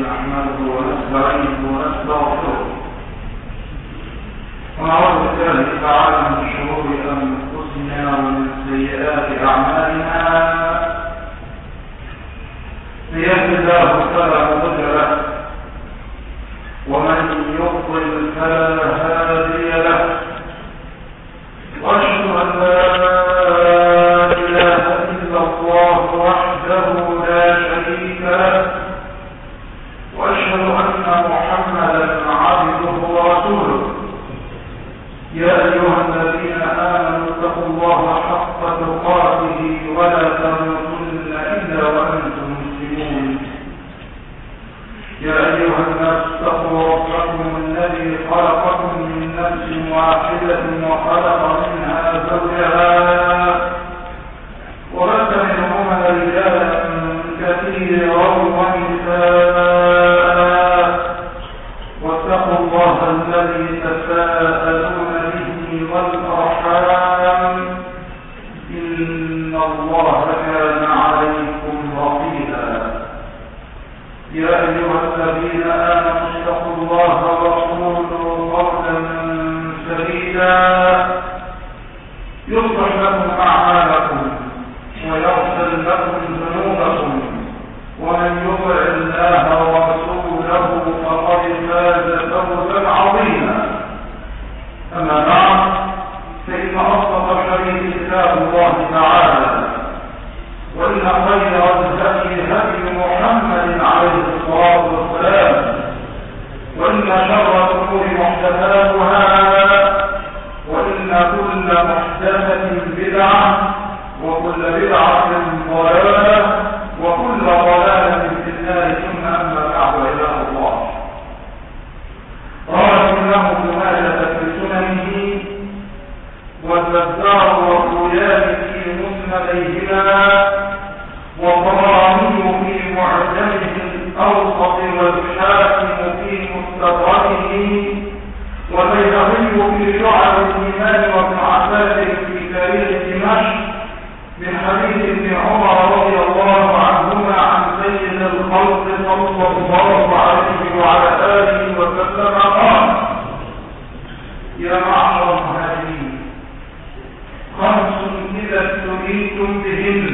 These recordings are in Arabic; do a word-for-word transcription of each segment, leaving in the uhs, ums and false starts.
نحمده ونستعينه ونستغفره ونعوذ بالله تعالى من شرور أنفسنا ومن سيئات أعمالنا. من يهد الله فلا مضل له ومن يضلل فلا هادي له، وأشهد أن لا إله إلا الله وحده لا شريك له، وأشهد أن محمدا عبده ورسوله. يا أيها الذين آمنوا اتقوا الله حق تقاته ولا تموتن إلا وأنتم مسلمون. يا أيها الناس اتقوا ربكم الذي خلقكم من نفس واحدة وخلق منها زوجها وبث منهما رجالا كثيرا ونساء، واتقوا الله الذي تساءلون به والأرحام إن الله كان عليكم رقيبا. يا أيها الذين آمنوا اتقوا الله وقولوا قولا سديدا يصلح لكم أعمالكم ويغفر لكم ذنوبكم، ومن يطع الله ورسوله فقد فاز فوزا عظيما. أما بعد، فإن أصدق الحديث كتاب الله تعالى، وإن خير الهدي هدي محمد عليه الصلاة والسلام، وإن شر الأمور محدثاتها، وإن كل محدثة بدعة، وكل بدعة ضلالة، وكل ضلالة في النار. ثم أما بعد، عباد الله، قال إنه مماجة في سننه والبزار والريان في مسنديهما والطبراني في معجمه الأوسط والحاكم في مستدركه والبيهقي في شعب الإيمان وابن عساكر في تاريخ دمشق من حديث ابن عمر رضي الله عنهما عن سيد الخلق صلى الله عليه وعلى آله وسلم قال: يا معشر المهاجرين، خمس إذا ابتليتم بهن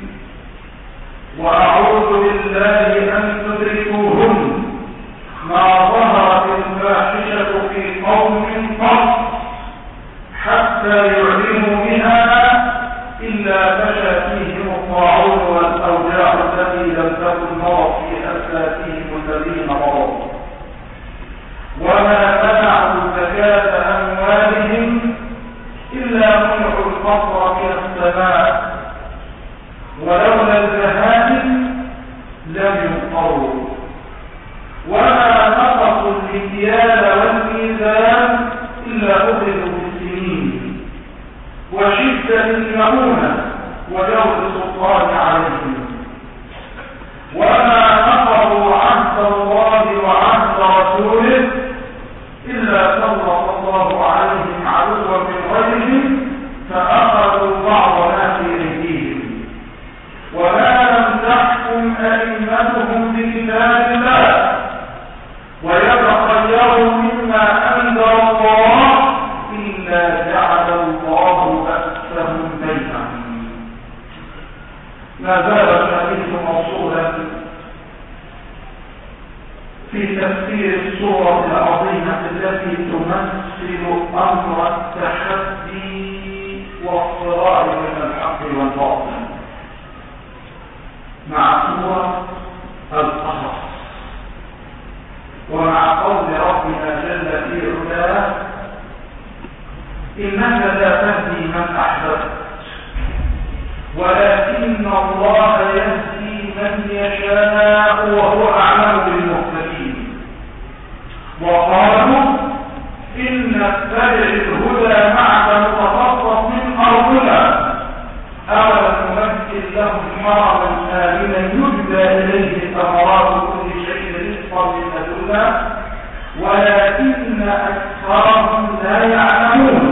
وأعوذ بالله أن تدركوهن: ما ظهرت الفاحشة في قوم قط حتى يعلنوا بها إلا فشى فيهم الطاعون والأوجاع التي لم تكن مرت في أسلافهم الذين مروا، وما منعوا زكاة أموالهم إلا منعوا القطر من السماء، ولولا البهائم لم يمطروا، وما نقصوا المكيال والميزان إلا أخذوا بالسنين وشدة المؤونة وجور السلطان عليهم، وما نقضوا عهد الله وعهد رسوله إلا سلط الله عليهم عدوا من غيرهم فأخذوا بعض ما في أيديهم، وما لم تحكم أئمتهم بكتاب الله ويتخيروا مما أنزل الله إلا جعل الله بأسهم بينهم. ما زال الحديث موصولا في تفسير السورة العظيمة التي تمثل أمر التحدي والصراع بين الحق والباطل مع سورة القصص، ومع قول ربنا جل في علاه: إنك لا تهدي من أحببت ولكن الله يهدي من يشاء وهو أعلم بالمهتدين. وقالوا إن نتبع الهدى معك نتخطف من أرضنا أولم نمثل لهم حرما آمنا يجبى إليه ثمرات كل شيء رزقا من لدنا ولكن أكثرهم لا يعلمون.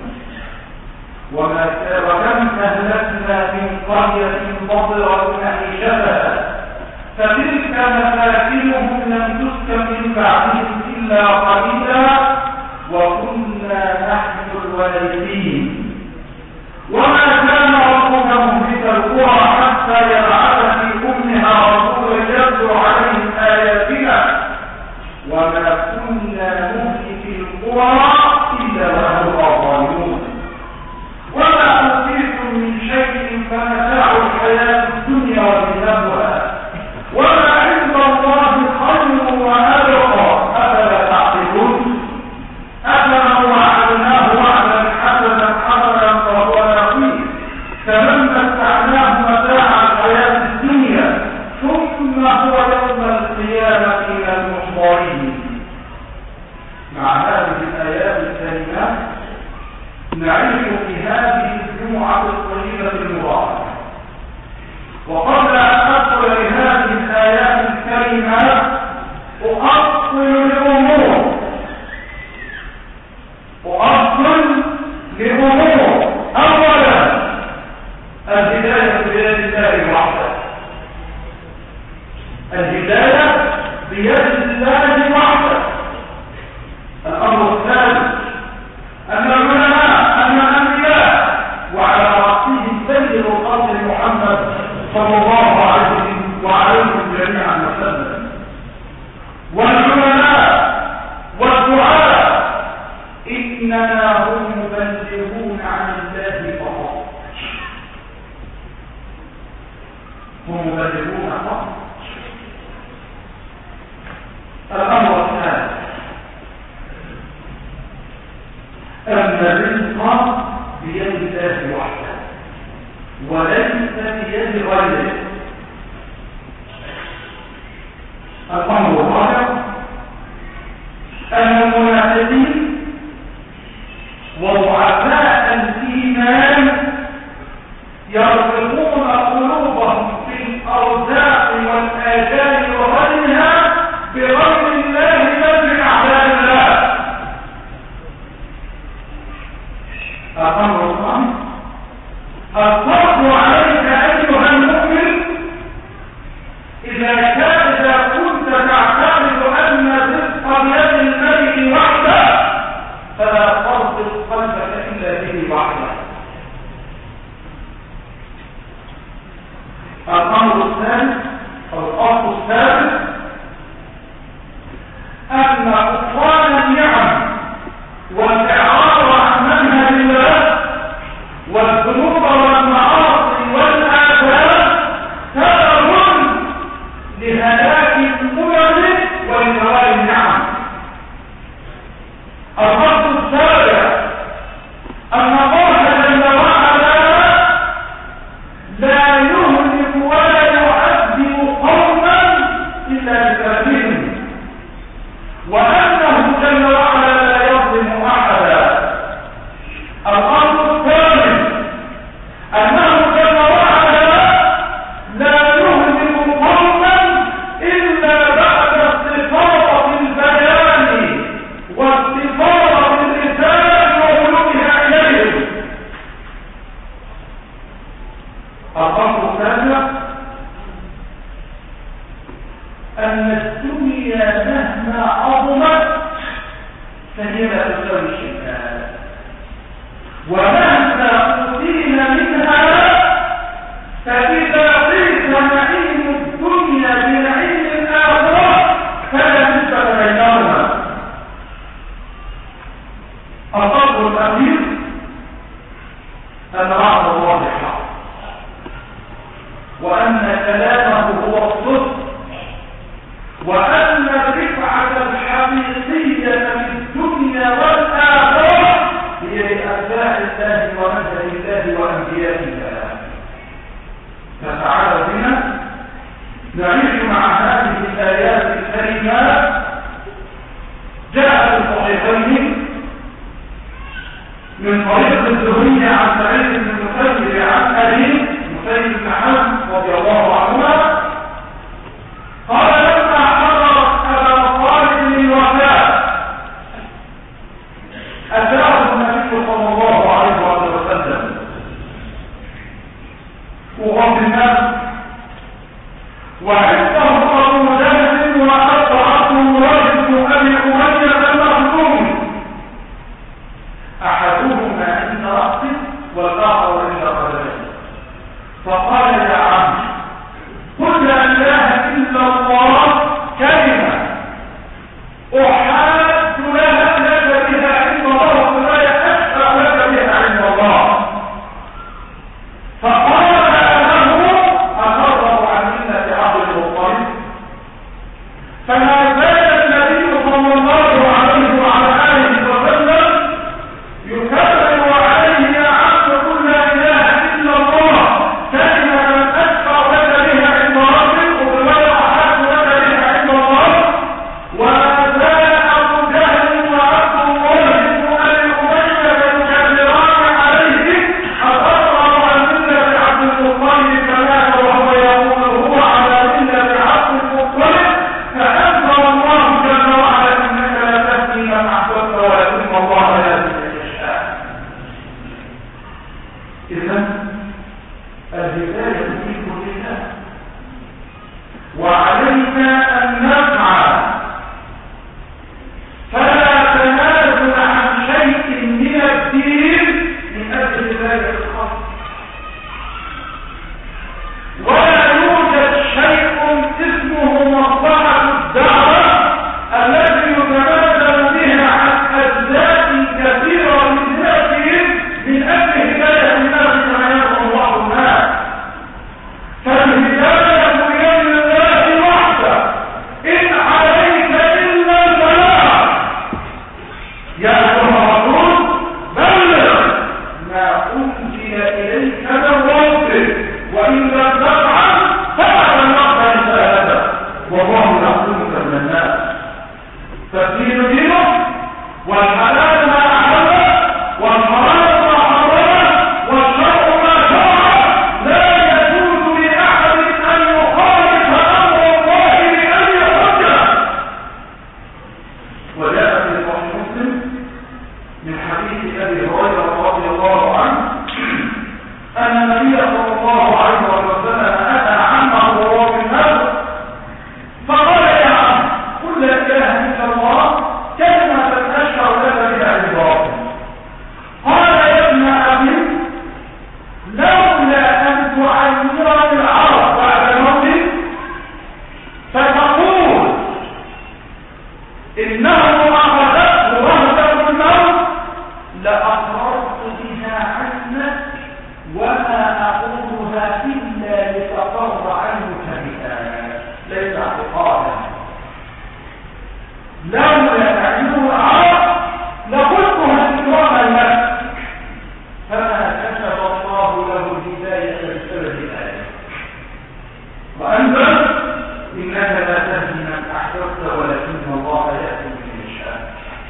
وما وكم أهلكنا من قرية بطرت معيشتها فتلك مساكنهم لم تسكن من بعدهم إلا قليلا وكنا نحن الوارثين. وما كان ربك مهلك القرى حتى يبعث في أمها رسولا يتلو عليهم آياتنا وما كنا نهلك القرى إلا وهم ظالمون. وما أوتيتم من شيء فمتاع الحياة الدنيا وزينتها وما عند الله خير وأبقى أفلا تعقلون. أفمن وعدناه وعدا حسنا حسنا فهو نقيم كمن متعناه متاع الحياة الدنيا ثم هو يوم القيامة من المحضرين. مع هذه الآيات الكريمات نعيش في هذه الجمعة الطيبة المباركة. وقبل أن أدخل لهذه الآيات الكريمات أؤصل لأمور أؤصل لأمور أولا الهداية بيد الله وحده. الهداية بيد الله وحده. الأمر الثالث أن العلماء أن الأنبياء وعلى رأسهم سيد الخلق محمد صلى الله عليه وعليهم جميعا وسلم والعلماء والدعاء إنما هم مبلغون عن الله فقط. هم مبلغون فقط. الأمر الثالث أن الرزق بيد الله وحده وليس بيد غيره. الأمر الرابع أن المنافقين وضعفاء الإيمان يرزقون قلوبهم في الأرزاق والآجال وغيرها بغير الله من أعلام الله. الأمر الخامس الفرض عليك أيها المؤمن إذا كان إذا كنت تعتقد أن الرزق بيد الملك وحده فلا تربط قلبك إلا به وحده. الأمر الثالث أو الأصل الثالث أن كفران النعم والإعراض عن منهج الله والذنوب والمعاصي والآثام سبب لهلاك الأمم ولزوال النعم. الفصل السابع أن الله جل وعلا لا يهلك ولا يعذب قوما إلا بسببهم وأنه جل وعلا لا يظلم أحدا. الأمر الثالث أنه جل وعلا لا يهلك قوما إلا بعد استفاضة البيان واستفاضة الرسالة وبلوغها إليهم. الأمر الثالث أن الدنيا مهما عظمت فهي لا تساوي شيئا ومهما أوتينا منها فإذا قيس نعيم الدنيا بنعيم الآخرة فلا نسبة بينهما. الأمر الأخير أن وعد الله حق وأن كلامه هو الصدق وأن الرفعة الحقيقية في الدنيا والآخرة هي لأتباع الله ومنهج الله وأنبياء الله. فتعالى بنا نعيش مع هذه الآيات الكريمات. جاء في الصحيحين من طريق الزهري عن سعيد بن المسيب عن أبيه المسيب بن حزم رضي الله عنهما قال لما حضرت أبا طالب الوفاة أتاه النبي صلى الله عليه وسلم وغض الناس وعنده أبو جهل وأبو إنه أخذته وهدة الموت لأقررت بها عنك وما أقولها إلا لتقر عنك بها ليس اعتقادا. لولا تعليم العرب لقلتها إكراما لك، فما كتب الله له الهداية بسبب ذلك. وأنت إنك لا تهدي من أحببت ولكن الله يهدي من يشاء.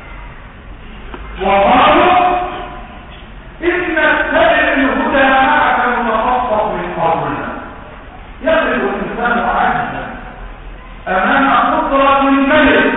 وقالوا إن نتبع الهدى معك متخصص من قبلنا. يقف الإنسان عجزا أمام قدرة الملك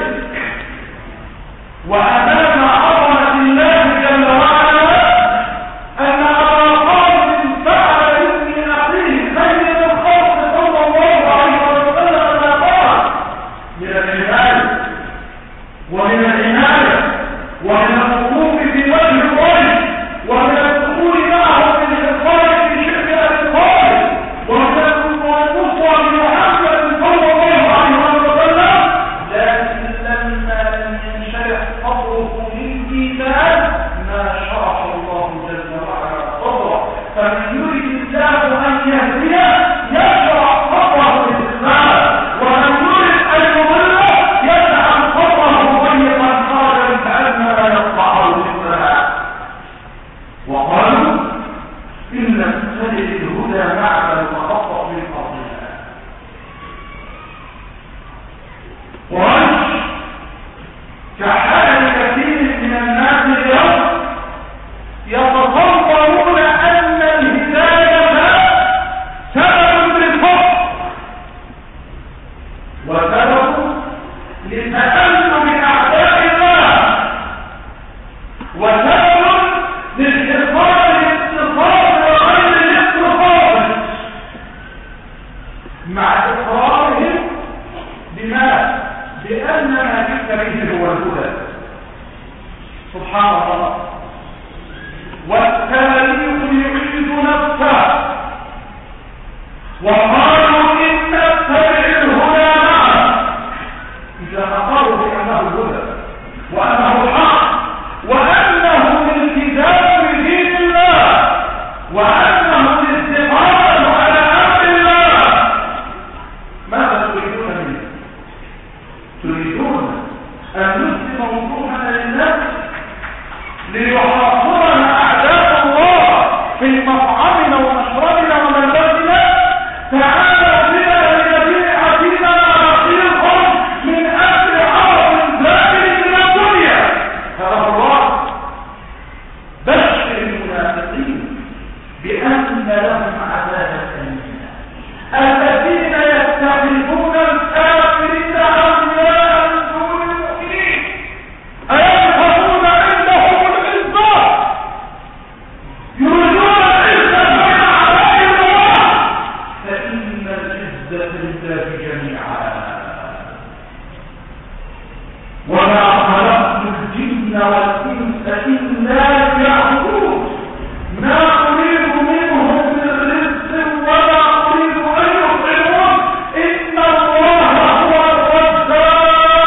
وأمام عظمة الله جل وعلا أن أبا طالب فعل ابن أخيه سيد الخلق صلى الله عليه وسلم ما قال من الجهاد ومن العناية ومن الوقوف في وجه الله ومن الدخول معه في الحصار في شرك أبي طالب ومن النصر بمحمد صلى الله عليه وسلم، لكن لما لم ينشرح صدره للإيمان ما شرح الله جل وعلا صدره. فمن يريد الله أن يهديه يشرح صدره للإسلام، ومن يريد أن يضله يجعل صدره ضيقا حرجا كأنما يقطعه بالسماء. وقالوا إن نتبع الهدى معك المخطط من قبلنا. قريش كحال كثير من الناس اليوم يتصورون أن الهداية سبب للفقر وسبب لتألم أعداء الله وسبب للحفاظ الاقتصاد وغير الاقتصاد، مع إقرارهم بما بأن ما جئت به هو الهدى. سبحان الله. والتاريخ يعيد نفسه وقالوا إن نتبع الهدى معه إذا أقروا بأنه الهدى وأنه الحق وأنه الالتزام بدين الله وأنه الاستقامة على أمر الله. ماذا تريدون منه؟ تريدون أن نسلم وضوحنا لله ليحاصرنا أعداء الله في مطعمنا ومشربنا وملبسنا؟ تعالوا بنا لنبيع فينا أراضيكم من أجل عرض زائد من الدنيا. هذا الله. بشر المنافقين بأن لهم عذابا أليما الذين يتخذون الكافرين أولياء من دون المؤمنين أيبحثون عندهم العزة يريدون العزة من أعداء الله فإن العزة لله جميعا. وما خلقت الجن والإنس إلا ليعبدون ما أريد منهم من رزق ولا أريد أن يطعمون إن الله هو الرزاق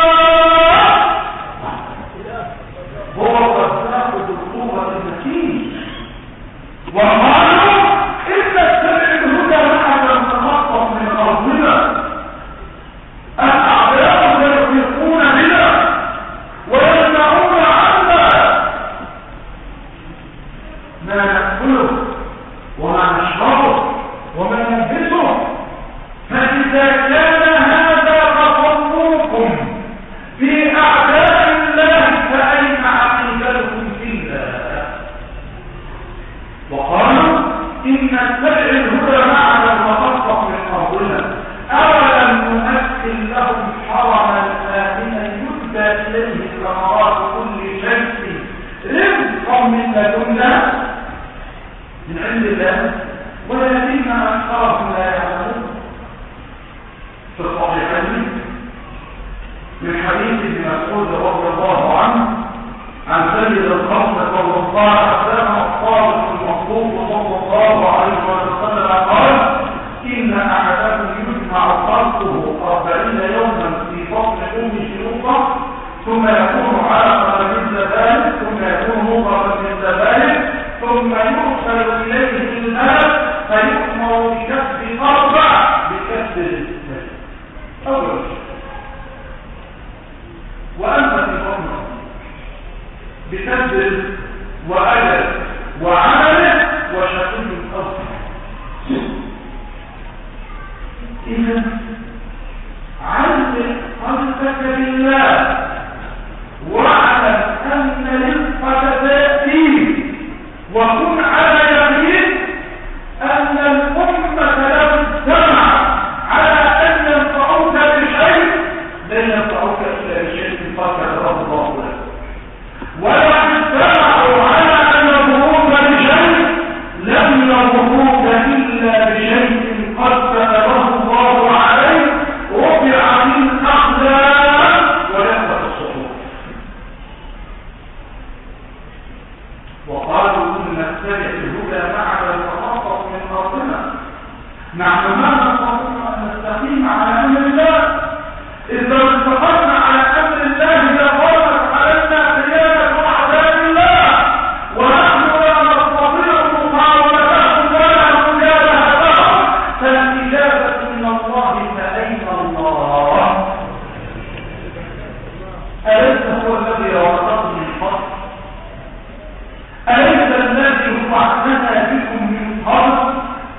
هو الرزاق ذو القوة المتين. وقالوا إن نتبع الهدى معنا نتخطف من أرضنا. الأعداء يرفقون بنا ويمنعون عنا ما نأكله وما نشربه وما نلبسه. فإذا كان هذا تطلوكم في أعداء الله فأين عقيدتكم في الله؟ وقالوا إن نتبع الهدى معنا المخصص من قبلنا أولم نمثل لهم حرما آمنا يهدى إليه ثمرات كل شيء رزقا من لدنا من عند الله ولكن أكثرهم لا يعلمون. في الصحيحين من حديث ابن مسعود رضي الله عنه عن سيد الخلق صلى الله عليه وسلم الصادق المصدوق صلى الله عليه وسلم قال إن أحدكم يجمع خلقه أربعين يوما في بطن أم شروطه ثم يكون علقة مثل ذلك، ثم يكون مضغة مثل ذلك، ثم يرسل إليه الملك فيؤمر بكسب أربع بكسب الإسلام. أول شيء وأنت في الأمر بكسب وأجل وعمله وشقي الأرض. إذا علق قلبك بالله واعلم أن رزقك تأتي، وكن على يقين أن الأمة لو اجتمع على أن ينفعوك بشيء لن ينفعوك إلا بشيء قد كتبه الله لك، ولو اجتمعوا على أن يضروك بشيء لم يضروك إلا بشيء قد كتبه الله عليك. رفعت الأقلام ولفت الصحف، وقالوا إن نتبع الهدى معنا نتخطف من أرضنا. نحن ما نستطيع أن نستقيم على أمر الله، إذا استقمنا على أمر الله لقامت علينا قيادة أعداء الله، ونحن لا نستطيع مقاومتهم ولا مجابهتهم، فالإجابة من الله. فأين الله؟ أليس هو الذي رزقكم من فضل؟ أليس الذي هو اعتنى بكم من قبل؟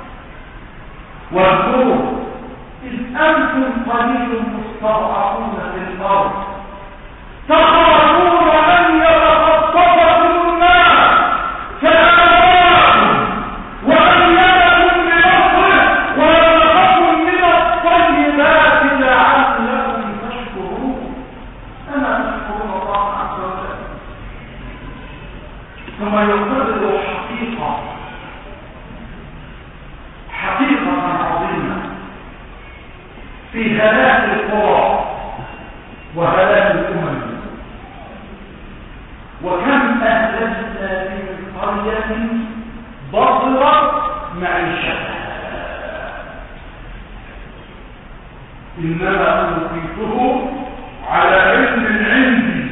واذكروا إذ أنتم قليل مستضعفون في الأرض تخافون أن يتخطفكم الناس فآواكم وأيدكم بنصره ورزقكم من الطيبات لعلكم تشكرون. أما تشكرون الله عز وجل. ثم يقرر حقيقة حقيقة عظيمة في هلاك القرى وهلاك الأمم. وكم أهلكنا من قرية بطرت معيشتها إنما أوتيته على علم عندي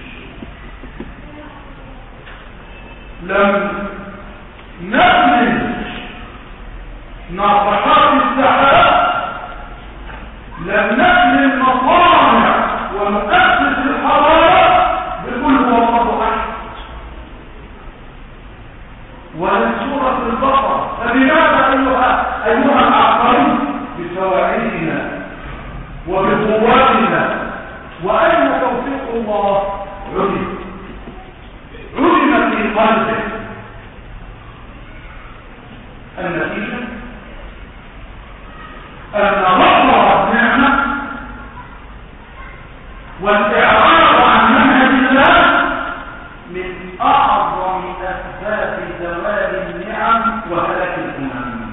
لم نأمن ناطحات السحاب، لم نأمن مصانع ونؤسس الحضارة بكل وصف أحد ولا سورة البقرة. فلماذا أيها أيها العقارين بسواعدنا وبقواتنا؟ وأين توفيق الله؟ علم علم في قلبه. النتيجة أن مطلب النعمة والإعراض عن منهج الله من أعظم أسباب زوال النعم وهلاك الأمم.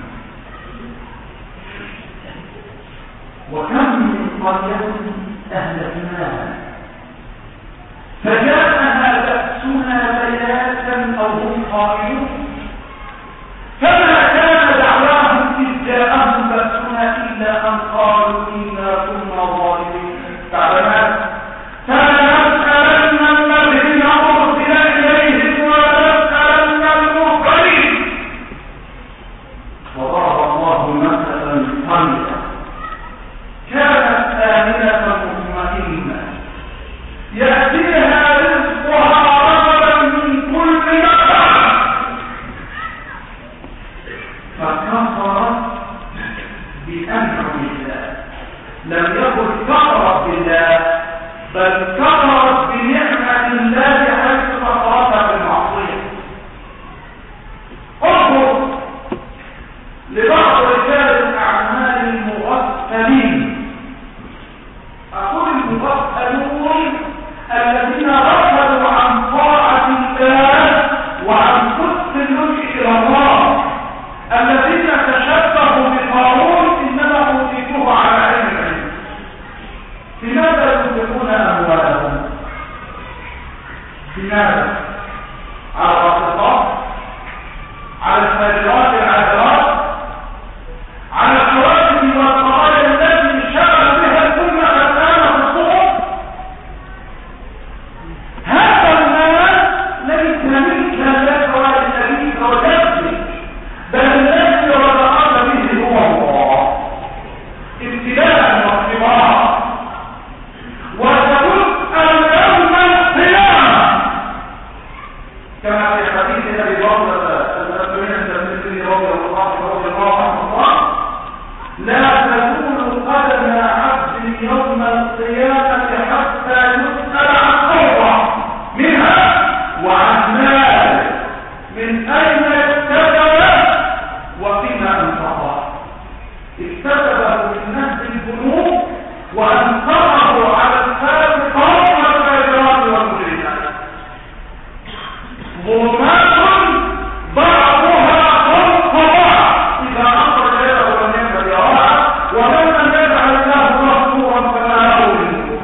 وكم من قرية أهلكناها فجاءها بأسنا بياتا أو هم قائلون، فما كان دعواهم إذ جاءهم بأسنا إلا أن قالوا إنا كنا ظالمين. تعلمات فلنسألن الذين أرسل إليهم ولنسألن المرسلين. وضرب الله مثلا قرية كانت آمنة مطمئنة يأتيها رزقها رغدا من كل مكان فكفرت بأنعم الله. لم يكن كفرت بالله بل كفرت بنعمة الله حيث كفرتها بالمعصية. انظر لبعض رجال الأعمال المغفلين. أقول المغفلون الذين غفلوا عن طاعة الله وعن قدس الملك إلى الله، الذين تشبهوا بقارون إنما أوتيتوه على علم العلم. لماذا ينفقون أموالهم؟ لماذا؟ على الرافضات، على الفاجرات العاهرات، على الكواكب والقضايا التي شغل بها الأمة الآن في الصحف. القيامة حتى يسأل عن أربع منها وعن مال من أين اكتسب وفيما أنفقه. اكتسبه من نهب البنوك وأنفقه على الفاسقات والفاجرات والمجرمات. ظلمات بعضها فوق بعض إذا أخرج يده لم يكن يراها ومن لم يجعل الله مغفورا فما له من نور.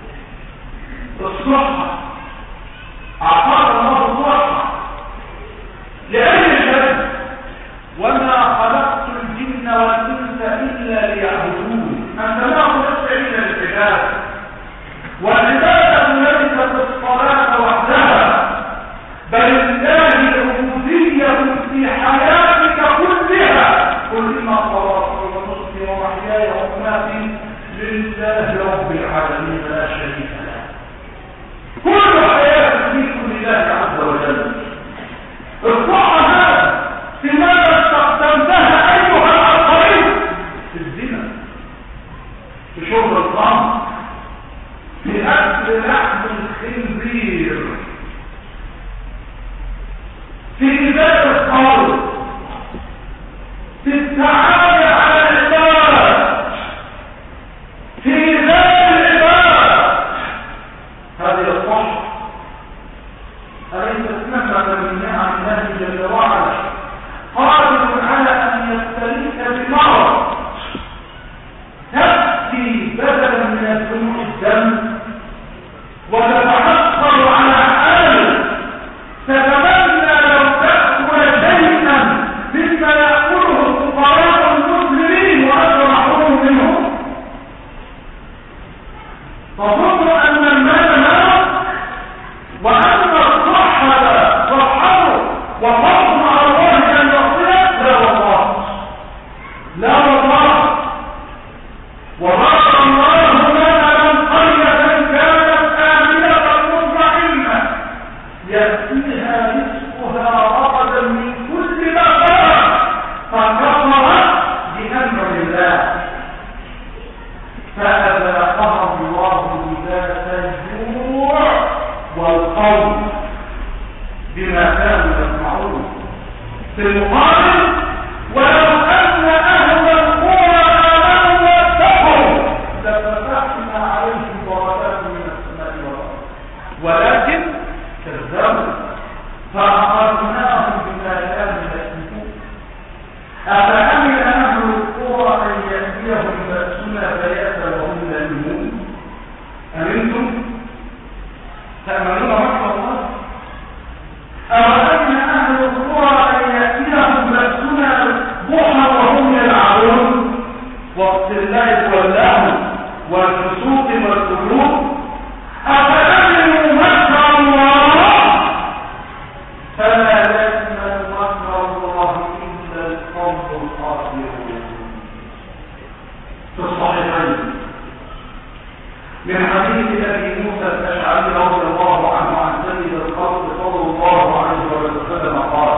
الصحة أعطاك الله الصحة لأي شيء وما خلقت الجن والإنس إلا ليعبدون. أنت ما خلقت إلا للعبادة والعبادة ليست الصلاة وحدها بل الله العبودية في حياتك كلها. قل إن صلاتي ونصري ومحياي ومماتي لله رب العالمين لا شريك له. كل حياتك ملك لله عز وجل. الصحة هذا في ماذا استخدمتها أيها الآخرين؟ في الزنا، في شرب الخمر، في أكل لحم الخنزير، في إزالة القول، في التعامل على العباد، في إزالة العباد. هذه الصحة أليست نعمة من نعم الله جل وعلا قادر على أن يبتليك بمرض تأتي بدلا من الدموع الدم وتتحصل على حال تتمنى لو تأكل شيئا مما يأكله الفقراء المسلمين وأنت محروم منهم. تظن أن المال مال وأن الصحة صحته وفضل على الله أن يصلك. لا والله، لا والله. وضرب الله مثلا قرية كانت آمنة مطمئنة يأتيها رزقها رغدا من كل مكان فكفرت بأمر الله فأذاقها الله لباس الجوع والخوف بما كانوا يصنعون. في المقابل ولو أن أهل القرى آمنوا واتقوا لفتحنا عليهم بركات من السماء والأرض ولكن كذبوا فأخذناهم بما كانوا يكسبون. أفأمن أهل القرى أن يأتيهم بأسنا بياتا وهم نائمون؟ أمنتم تأمنون مكر الله؟ أفأمن أهل القرى أن يأتيهم بأسنا ضحى وهم يلعبون وقت اللعب واللهو والفسوق والقلوب؟ أفأمنوا مكر الله فلا يأمن مكر الله إلا القوم الخاسرون. في الصحيحين من حديث أبي موسى الأشعري رضي الله عنه عن سيد الخلق صلى الله عليه وسلم قال: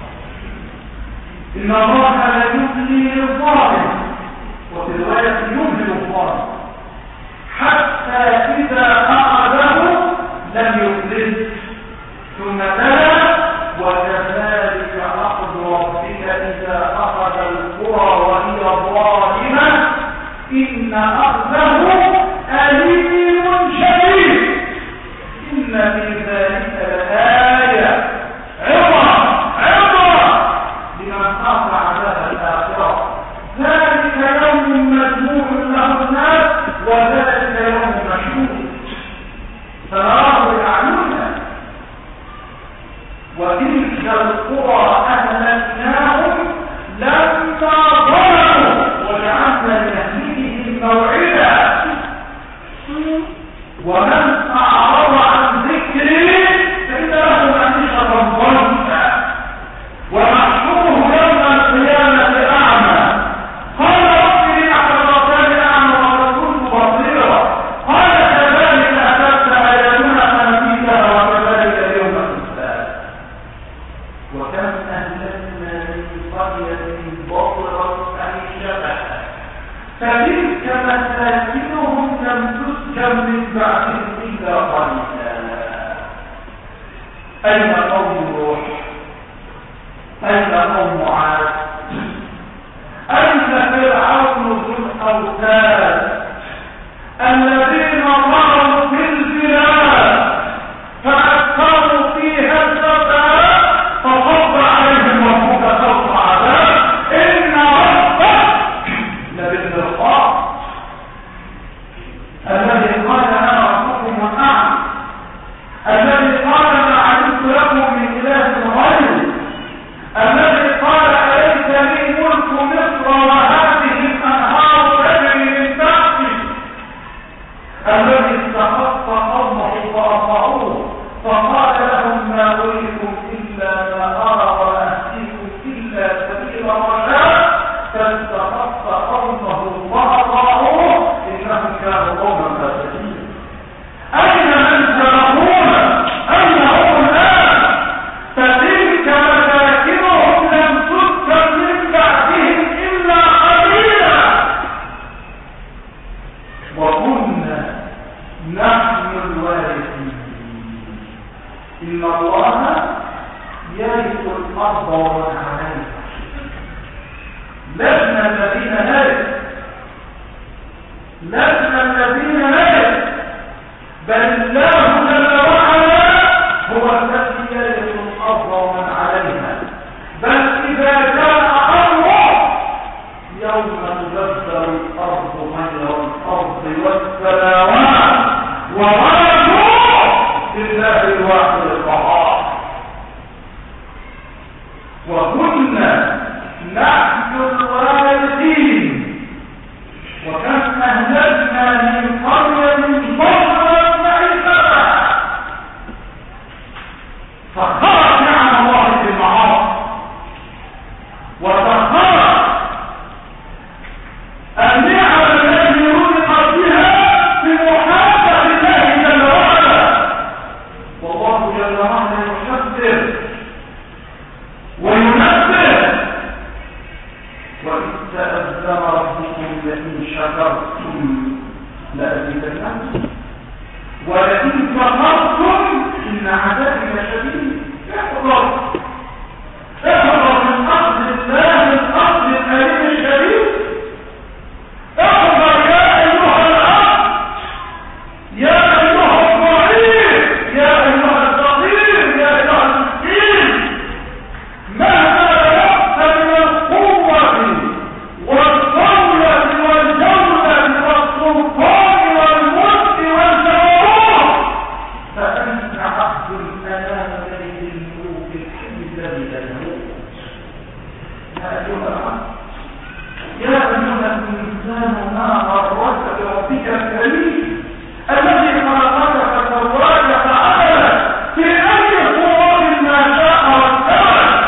إن الله لا يملي للظالم، وفي رواية يملي الظالم حتى إذا أخذه لم يفلت. ثم تلا: وكذلك أخذ ربك إذا أخذ القرى وهي ظالمة إن أخذه أليم شديد. إن في ذلك لآية عبرة عبرة لمن خاف عذاب الآخرة. ذلك يوم مجموع له الناس وذلك يوم مشهود فنراه بأعيننا. وتلك القرى أهلكناهم لما ظلموا وجعلنا لأهلهم موعدا ومن أعرض عن ذكري فإن له معيشة ضنكا ونحشره يوم القيامة أعمى. قال رب لم حضرتني أعمى وقد كنت بصيرا. قال كذلك أتتك آياتنا فنسيتها وكذلك اليوم تنسى. وكم أهلكنا من قرية بطرت عيشتها فتلك مساكنهم لم كم من بعدهم إلا قليلا. أين قوم نوح؟ أين قوم عاد؟ أين فرعون ذو الأوتاد الذين ظهروا في البلاد فأكثروا فيها الفساد فصب عليهم ربك سوط عذاب إن ربك لبالمرصاد الذي قال أنا ربكم الأعلى الذي قال ما علمت لكم من إله غيري الذي قال أليس لي ملك مصر وهذه الأنهار تجري من تحتي الذي استخف قومه فأطاعوه فقال لهم ما أريكم إلا ما أرى وأهديكم إلا سبيل الرشاد فاستخف قومه فأطاعوه إنهم كانوا قوما فاسقين. أين من ترون؟ أين هم الآن؟ فتلك مساكنهم لم تسكن من بعدهم إلا قليلا وكنا نحن الوارثين. إن الله يرث الأرض ومن عليها. لسنا الذين نرث لسنا الذين نرث بل الله جل وعلا هو الذي يرث الأرض ومن عليها. بل إذا جاء أمره يوم تبدل الأرض غير الأرض والسماوات وبرزوا لله الواحد القهار. وكنا نحن الوارثين. وكم أهلكنا من قرية ضرت معيشتها فخرت نعم الله في المعاصي وسخرت النعم التي رزقت بها بمحاسبة الله جل وعلا. والله جل وعلا يشكر وينبه وإذ تأذن ربكم لئن شكرتم لأزيدنكم ولئن كفرتم إن عذابي لشديد. احذر احذر من أخذ الله من أخذ الأليم الشديد. احذر يا أيها الأخ يا أيها الضعيف يا أيها الصغير يا أيها المسكين مهما بلغت من القوة والقولة والجولة والسلطان والملك والجبروت فأنت عبد الأنام ملك الملوك الحي الذي لا يموت. يا أيها العبد يا أيها الإنسان ما غرك بربك الكريم الذي خلقك فسواك فعدلك في أي صورة ما شاء واتبعك.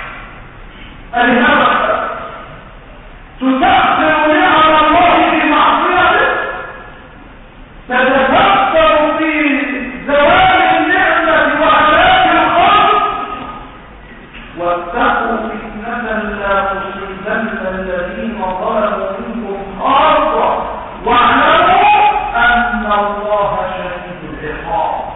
ألهمك تستخدم نعم الله في معصيته تتفكر في زوال النعمة وعذاب الخلق. واتقوا فتنة لا تصيبن الذين ظلموا منكم خاصة واعلموا أن الله شديد العقاب.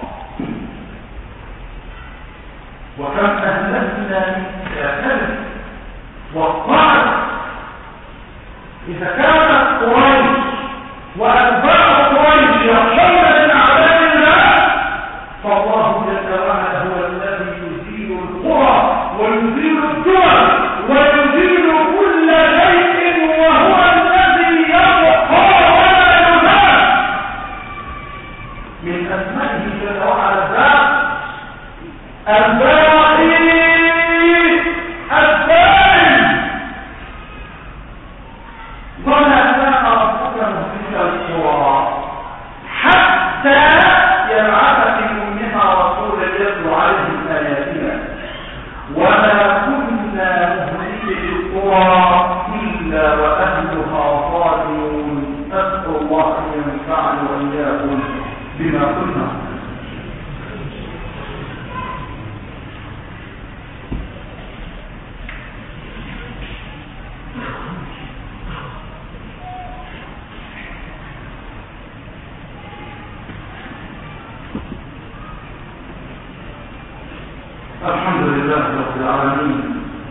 وكم أهلكنا من كافر والطعن. إذا كانت قريش وأتباع قريش يخشون من أعداء الله فالله جل وعلا هو الذي يزيل القرى ويزيل الدول ويزيل كل شيء وهو الذي يبقى ولا يزال. من أسمائه جل وعلا الذات الباقي الدائم. وما كان ربك مهلك القرى حتى يبعث في أمها رسولا يتلو عليهم آياتنا وما كنا مهلك القرى إلا وأهلها ظالمون. أسأل الله أن ينفعنا وإياكم بما كنا. الحمد لله رب العالمين،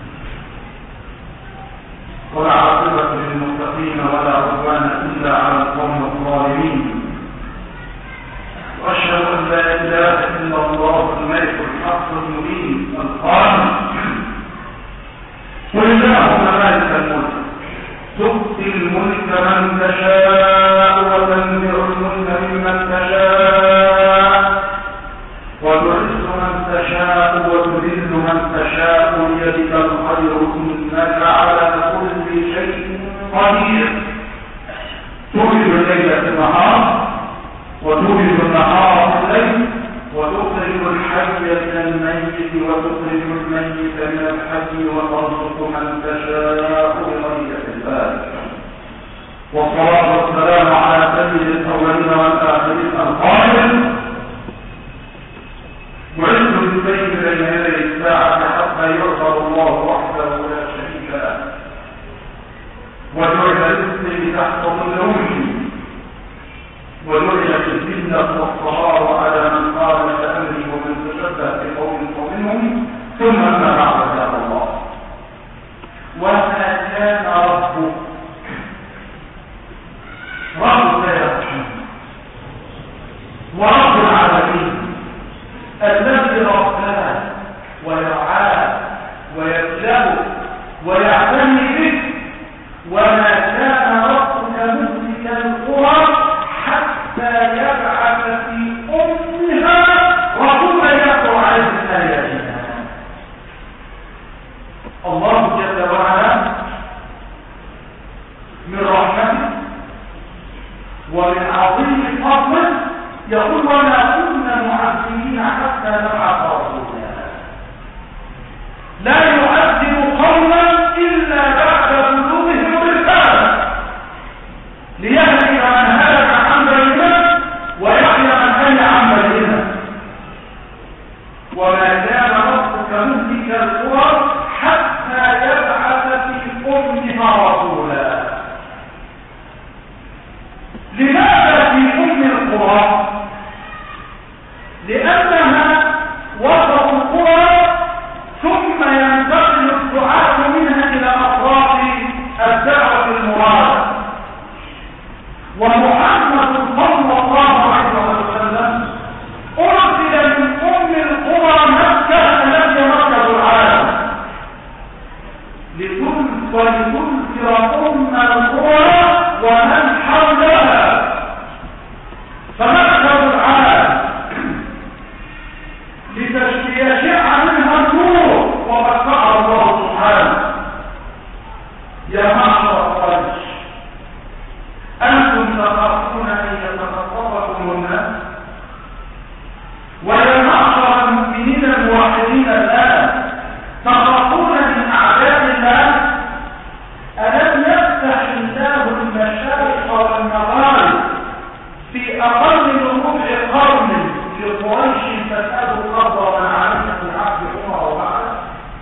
ولا عاقبة للمتقين ولا عدوان إلا على القوم الظالمين، وأشهد أن لا إله إلا الله الملك الحق المبين القائل قل اللهم مالك الملك تؤتي الملك من تشاء وتنزع الملك ممن تشاء وتعز من تشاء وتذل من تشاء بيدك الخير انك على كل شيء قدير. تولد الليل في النهار وتولد النهار في الليل وتخرج الحي من الميت وتخرج الميت من الحي وترزق من تشاء بغير حساب. والصلاه والسلام على سيد الاولين والاخرين القائل وعزت بالبيت بين يدي الساعة حتى يعبد الله وحده لا شريك له وجعل رزقي تحت كل رمح وجعلت الذلة والصغار على من قال فأمري ومن تشبه بقوم فمنهم ثم أما بعد يا الله. وما كان ربك رب يرحم ورب العالمين الذي رباه ويرعاه ويبلغه ويعتني به. وما كان ربك مهلك القرى حتى يبعث في امها رسولا يتلو عليهم اياتنا. الله جل وعلا من رحمته ومن عظيم فضله يقول وما كنا معذبين حتى نبعث رسولا لا يعذب قوما الا بعد بلوغهم الرساله ليهلك من هلك عن بينه ويحيى من حي عن بينه. وما كان ربك مهلك القرى حتى يبعث في امها رسولا. لماذا في ام القرى؟ لأنها وسط القرى ثم ينتقل الدعاة منها إلى أطراف الدعوة المرادة. ومحمد صلى الله عليه وسلم أرسل من أم القرى مكة التي مركز العالم ولتنذر أم القرى ومن حولها فمركز العالم لتشيع منها النور. وقد فعل الله سبحانه يا معشر قريش انتم تخافون ان يتخطفكم الناس ويا معشر المؤمنين الموحدين الان تخافون من اعداء الله. الم يفتح الله المشارق والمغارب في اقل من ربع قرن لقريش تسأل الأرض من عليها في عهد عمر وبعده؟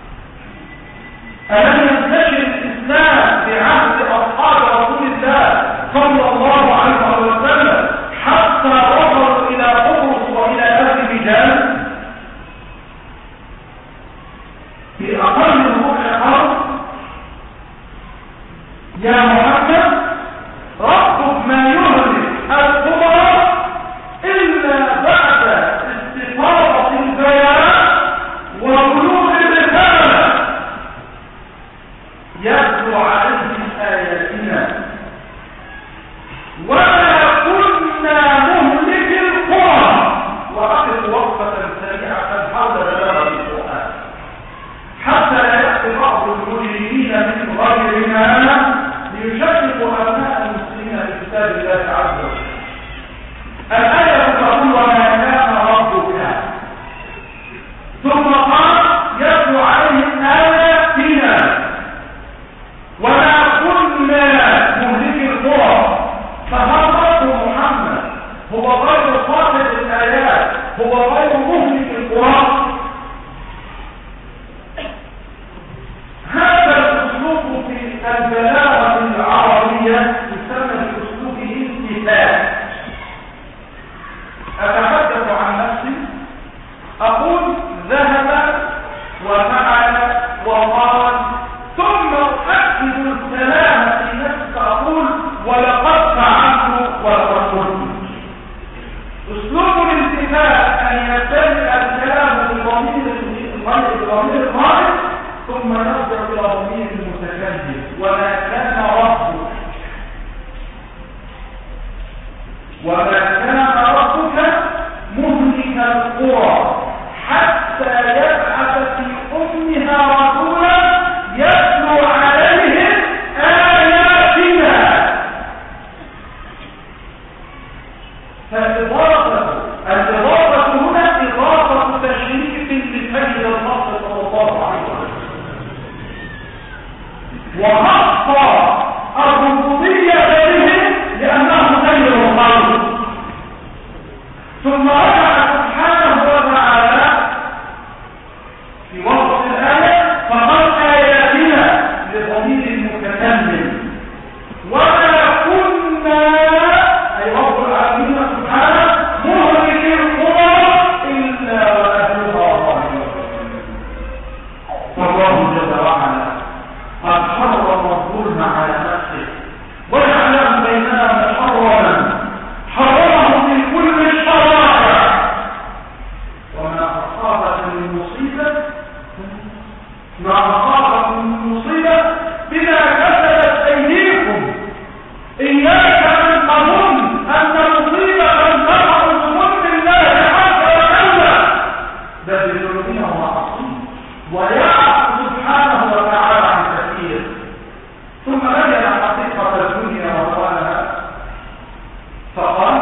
ألم ينتشر الإسلام في عهد أصحاب رسول الله صلى الله عليه وسلم حتى وصلوا إلى قبرص وإلى أذربيجان في أقل من ربع قرن؟ يا محمد ربك ما يهلك القرى إلا بعد استفاضة البيان وبلوغ الرسالة يتلو عليهم آياتنا وما كنا مهلك القرى. وأقف وقفة سريعة حول بلاغة القرآن حتى لا يأتي بعض المجرمين من غيرنا ليشككوا أبناء المسلمين بكتاب الله عز وجل. الآية تقول وما كان ربك ثم قال يتلو عليهم آياتنا وما كنا مهلك القرى. فهذا رب محمد هو غير صاحب الآيات هو غير مهلك القرى. هذا الأسلوب في البلاغة العربية يسمى بأسلوب الانتفاع. أتحدث عن نفسي أقول ذهب اسلوب الالتفات ان يبتدئ الكلام بضمير بضمير الغائب ثم يرجع الى ضمير المتكلم. وما كان ربك وما كان ربك مهلك القرى حتى يبعث في امها رسولا يتلو عليهم اياتنا. فالاضافه الاضافه هنا اضافه تشريف لسيد الرسول صلى الله عليه وسلم، وخص الربوبيه بهم لانه سيد الخلق. ثم رجع سبحانه وتعالى في وسط الايه فقال اياتنا لضمير المتكلم. وما كنا اي رب العالمين سبحانه مهلك القرى الا واهلها ظالمون. فالله جل وعلا قد حرم الظلم على نفسه وجعل بيننا محرما حرمه في كل الشرائع. وما اصابك من مصيبه ما اصابك من مصيبه بما كسبت ايديكم اياك ان تظن ان المصيبه تقع بظلم الله عز وجل، بل بظلمنا ومعصيه ويعفو سبحانه وتعالى عن كثير. ثم بين حقيقه الدنيا وطالها فقال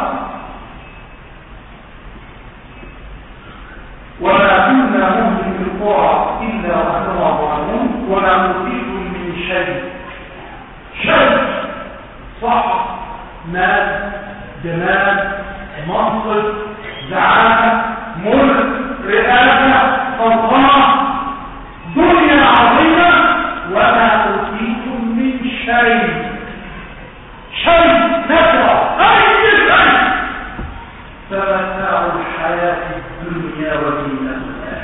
وما كنا مهلك القرى الا واهلها ظالمون وما نريد من شيء شيء صح مال جمال منصب زعامه ملك رئاسه سلطنه دنيا عظيمه وما اوتيتم من شيء شيء نكره اي شيء فمتاع الحياه الدنيا وزينتها.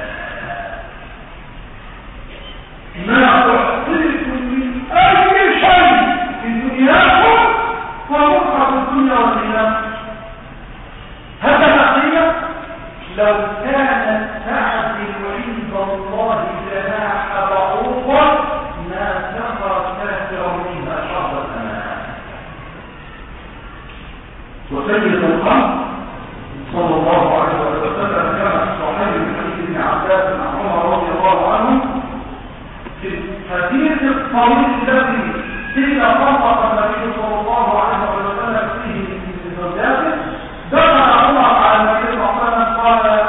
ما اعطيتم من اي شيء في دنياكم فمتعه الدنيا وزينتها. هذا حقيقه لو كانت تعدل عند الله جناح بعوضه ما سخر كافر منها شر الأمان. وسيد الخلق صلى الله عليه وسلم كما في صحيح من حديث ابن عباس عن عمر رضي الله عنه في الحديث الطويل الذي قيل فرق النبي صلى الله عليه وسلم فيه من زوجاته دخل عمر على النبي صلى الله عليه وسلم قال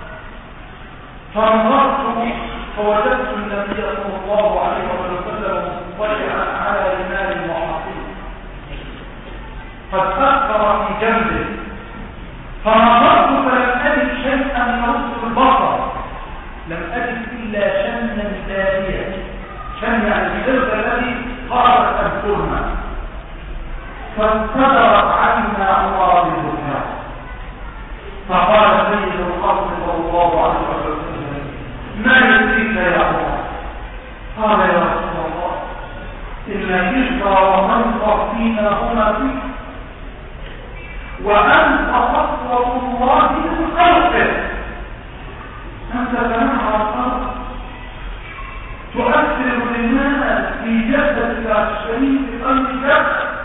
فنظرت فوجدت النبي صلى الله عليه وسلم مضطجعا على رمال وحصير قد أثر في جنبه فنظرت فلم أجد شيئا يرد البصر، لم أجد إلا شنا داريا. شن يعني الشرك الذي خرجت الكلمة. فانتظرت عنا عمر بالبكاء فقال سيد الخلق صلى الله عليه وسلم ما يدريك يا عمر؟ قال يا رسول الله إن كسرى ومنصر فينا هنا فيك وأنت صفوة الله من خلقه. أنت جماعة الخلق تؤثر للناس في جسدك الشريف قلبك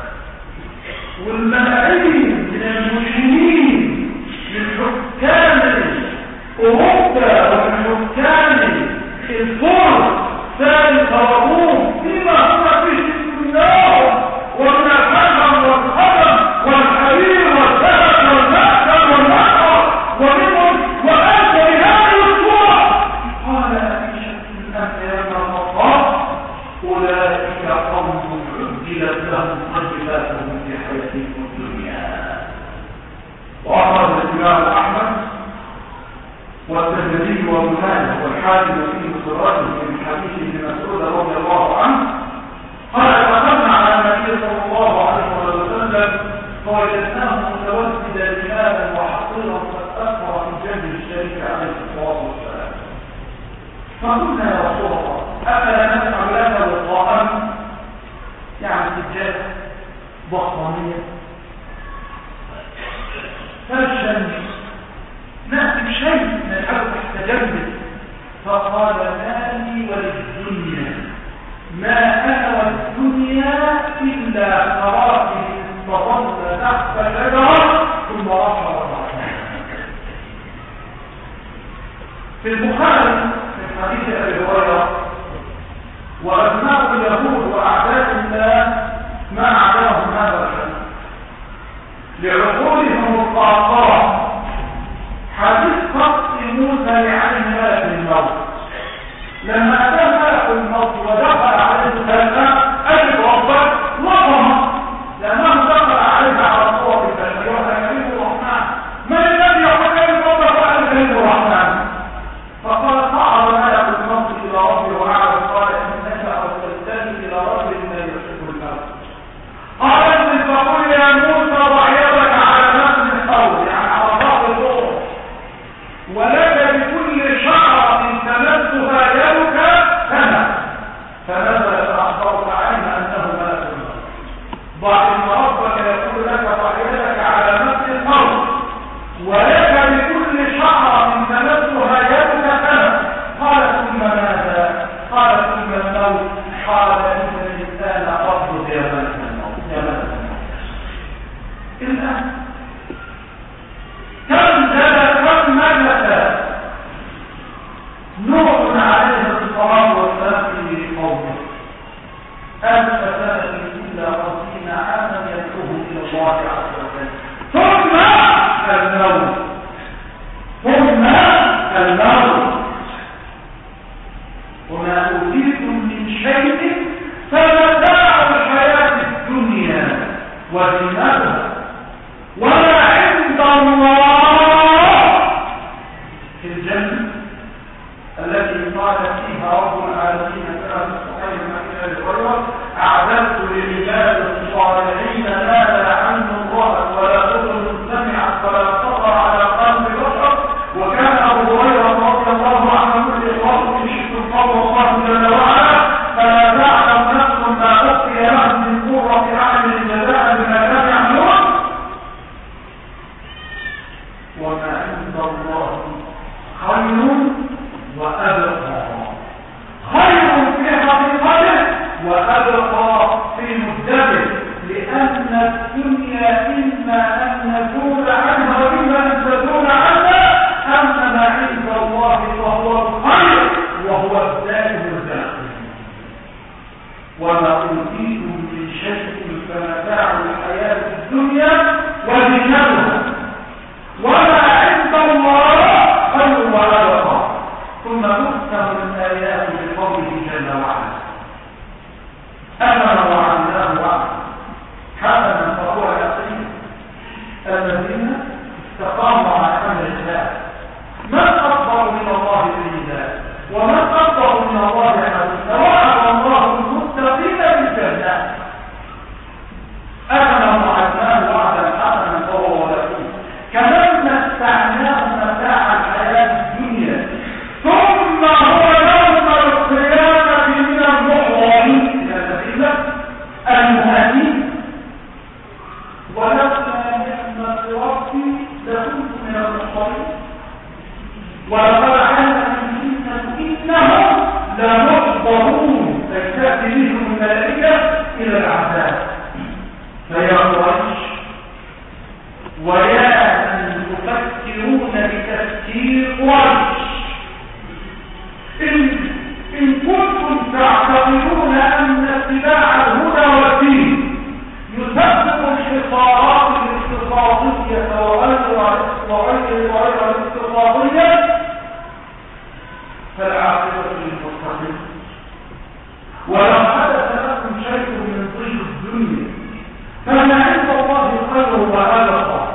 والملايين من المسلمين من حكام أوروبا ومن حكام الفرس فارس وروم فيما هو فيه النار ومن الحكم والخدم والحرير والذهب والمأكل والنحر ومنهم وأنت بهذه الصورة. قال في شك أنت يا ابن الخطاب أولئك قوم عجلت لهم طيباتهم في حياتهم الدنيا. وأخرج الإمام أحمد والترمذي وابن ماجه والحاكم في مسراته من حديث ابن مسعود رضي الله عنه قال دخلنا على النبي صلى الله عليه وسلم فوجدناه متوسدا رمالا وحصيرا قد اثر في جنب الشريك عليه الصلاه والسلام. فقلنا يا رسول الله افلا نفعل لك وطاء يعني سجاده ضخميه فرشا متجمد، فقال ما لي وللدنيا، ما أنا والدنيا إلا خرافي استظل تحت شجرة ثم رفع الرحمن. في البخاري من حديث أبي هريرة: وأبناء اليهود وأعداء الله ما أعداهم هذا الشيء لعقولهم القاصرة. حديث قص موسى لعين ملك الموت، لما أتى ملك الموت ودخل عليه الخلفاء أجد ربك نظمه، لأنه دخل عليه على صورة البشر وهو كريم الرحمن. من الذي يقول كريم ربك وأنا كريم الرحمن؟ فقال صعد ملك الموت إلى ربي وعلى قال إنك أرسلتني إلى رجل لا يحب الموت. قال انزل فقل يا موسى ضع يدك على متن الأرض، يعني على ظهر الأرض، ولك بكل شعرة تمسها يدك سنة. فنزل فأخبرت عنه أنه ملك الموت. ضع إن ربك يقول لك ضع يدك على متن الأرض ولك بكل شعرة تمسها يدك سنة. قال ثم ماذا؟ قال ثم الموت. قال إن الإنسان قبض يا ملك الموت يا ملك الموت. الآن كم زاد كم مجلس نوح عليه الصلاة والسلام في قومه ألف سنة إلا خمسين عاما يدعوه إلى الله عز وجل. ثم الموت ثم الموت. وما أوتيتم من شيء فمتاع الحياة الدنيا وزينتها وما عند الله في الجنة التي قال فيها رب العالمين كما في الصحيح من الغيرة: أعددت لعباد الصالحين ما لا عين رأت ولا أذن سمعت ولا خطر على قلب بشر. وكان أبو هريرة رضي الله عنه يقول: إن شئتم قول الله جل وعلا فلا تعلم نفس ما أخفي لهم من قرة أعين جزاء بما كانوا يعملون وما عند الله خير وأبقى. خير في حقيقته وأبقى في مدته، لأن الدنيا إما أن نزول عنها وإما أن تزول عنها. أما ما عند الله فهو الخير وهو الدائم الباقي. وما أوتيتم من شيء فمتاع الحياة الدنيا وزينتها وما عند الله خير وأبقى. ثم تختم الآيات بقوله جل وعلا: أمن وعلاه وعلا حسنا فهو يقين الذين استقاموا على أمر الله. من أكبر من الله بالهداية ومن أكبر من الله حسنا. وعد الله المتقين بالجنات. أمن وعلاه وعلا حسنا فهو يقين. كمن متعناه متاع الحياة الدنيا ثم هو يوم القيامة من المحرمين إلى الذين المهانين. ولولا نعمة ربي لكنت من المحرمين. ولقد علم الإنسان إنهم لمحضرون فيأتي بهم الملائكة إلى العذاب. فيا قريش ويا من تفكرون بتفكير قريش، إن, إن كنتم تعتقدون أن اتباع الهدى والدين يسبب الحصارات الاقتصادية وغير وغير الاقتصادية فالعاقبة للمتقين. ولو حدث لكم شيء من طيب الدنيا فما عند الله خير وأبقى.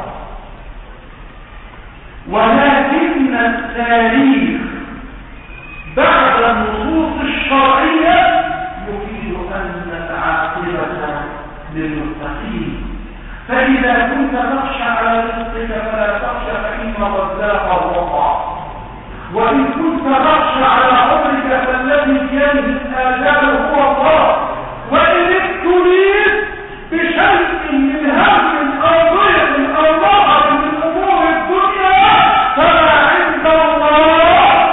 ولكن التاريخ بعد النصوص الشرعية يفيد أن العاقبة للمتقين. فإذا كنت تخشى على رزقك فلا تخشى فإن الرزاق وقع، وإن كنت تخشى على عمرك فالذي بيده الآجال هو الله. وإن ابتليت بشيء من هم أو ضيق أو ضعف من أمور الدنيا فما عند الله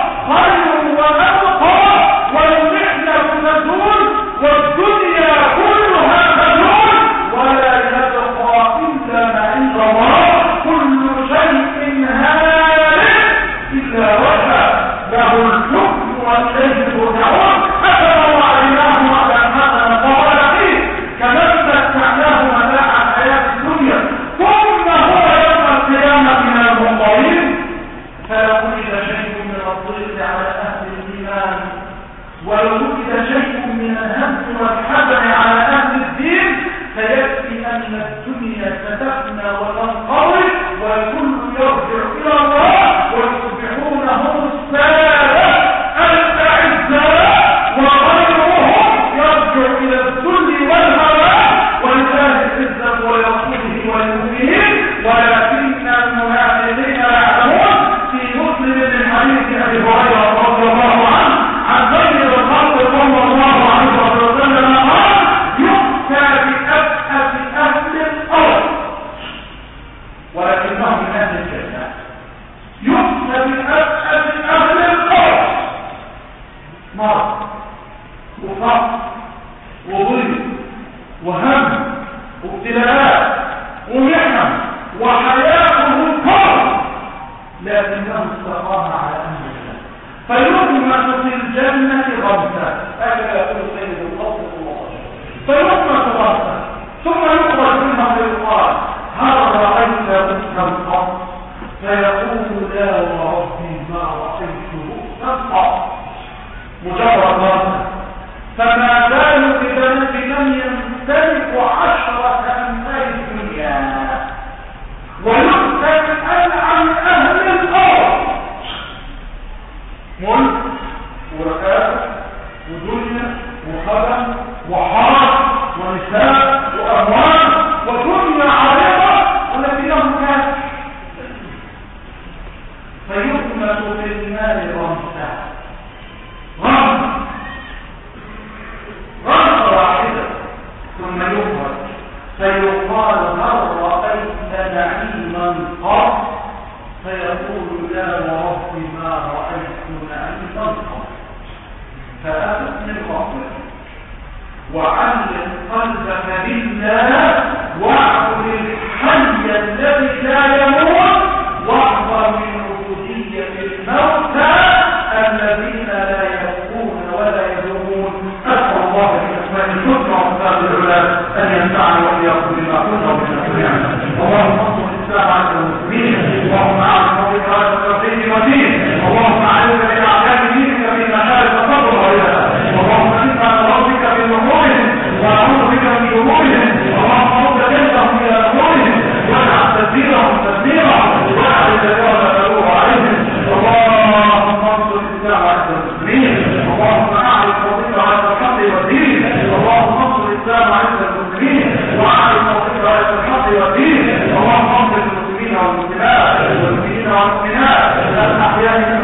ولو وجد شيء من الهم والحزن على أهل الدين فيكفي أن الدنيا ستفنى وتنقضي والكل يرجع إلى الله ويصبحون هم السادة الأعزاء وغيرهم يرجع إلى الذل والهوى ولله العزة ولرسوله والمؤمنين ولكن المنافقين يعلمون في مسلم من حديث أبي هريرة رضي الله عنه عن سيد الخلق صلى الله عليه وسلم قال يؤتى بأبأس أهل الأرض ولكنهم من أهل الجنة يؤتى بأبأس أهل الأرض مرض وفقر وضيق وهم وابتلاءات ومحن وحياته كرب لكنه استقام على أهل الجنة فيغمس في الجنة غمسا هكذا يقول سيد الخلق صلى الله عليه وسلم فيغمس غمسا ثم يخرج منها فيقال هل رأيت بؤسا قط فيقول لا وربي ما رأيت بؤسا قط مجرد غمسا فما بال بمن يمتلك عشرة أمثال الدنيا ويؤتى بأنعم أهل الأرض ملك ورئاسة ودنيا وخدم وحرس ونساء وأموال ودنيا عريضة ولكنهم كافر فيغمس في المال غمسا غمس غمسة واحدة ثم يخرج فيقال هل رأيت نعيما قط فيقول لا ورب ما رأيت نعيما قط فأخذ من غفلة وعلق قلبك بالله واعبد الحي الذي لا يموت واحذر من عبودية الموتى الذين لا يبقون ولا يدومون. أسأل الله بأسماء الحسنى وصفات العلا أن ينفعني وإياكم بما كنا ومن نعمة. اللهم انصر الإسلام على المسلمين، اللهم أعلم قولك على التوحيد والدين، اللهم أعلم بأعلام دينك في مشارق الصبر وغيرها، اللهم إنا نرضيك بأمورهم ونعوذ بك من أمورهم، اللهم رد كيدهم إلى أمورهم واجعل تدبيرهم تدميرا واجعل الذين بلوغ عليهم. اللهم انصر الإسلام على المسلمين، اللهم أعلم قولك على الحق والدين، اللهم انصر الإسلام على المسلمين وأعلم قولك على الحق والدين، اللهم انصر المسلمين والمسلمات والمؤمنين والمؤمنات الأحياء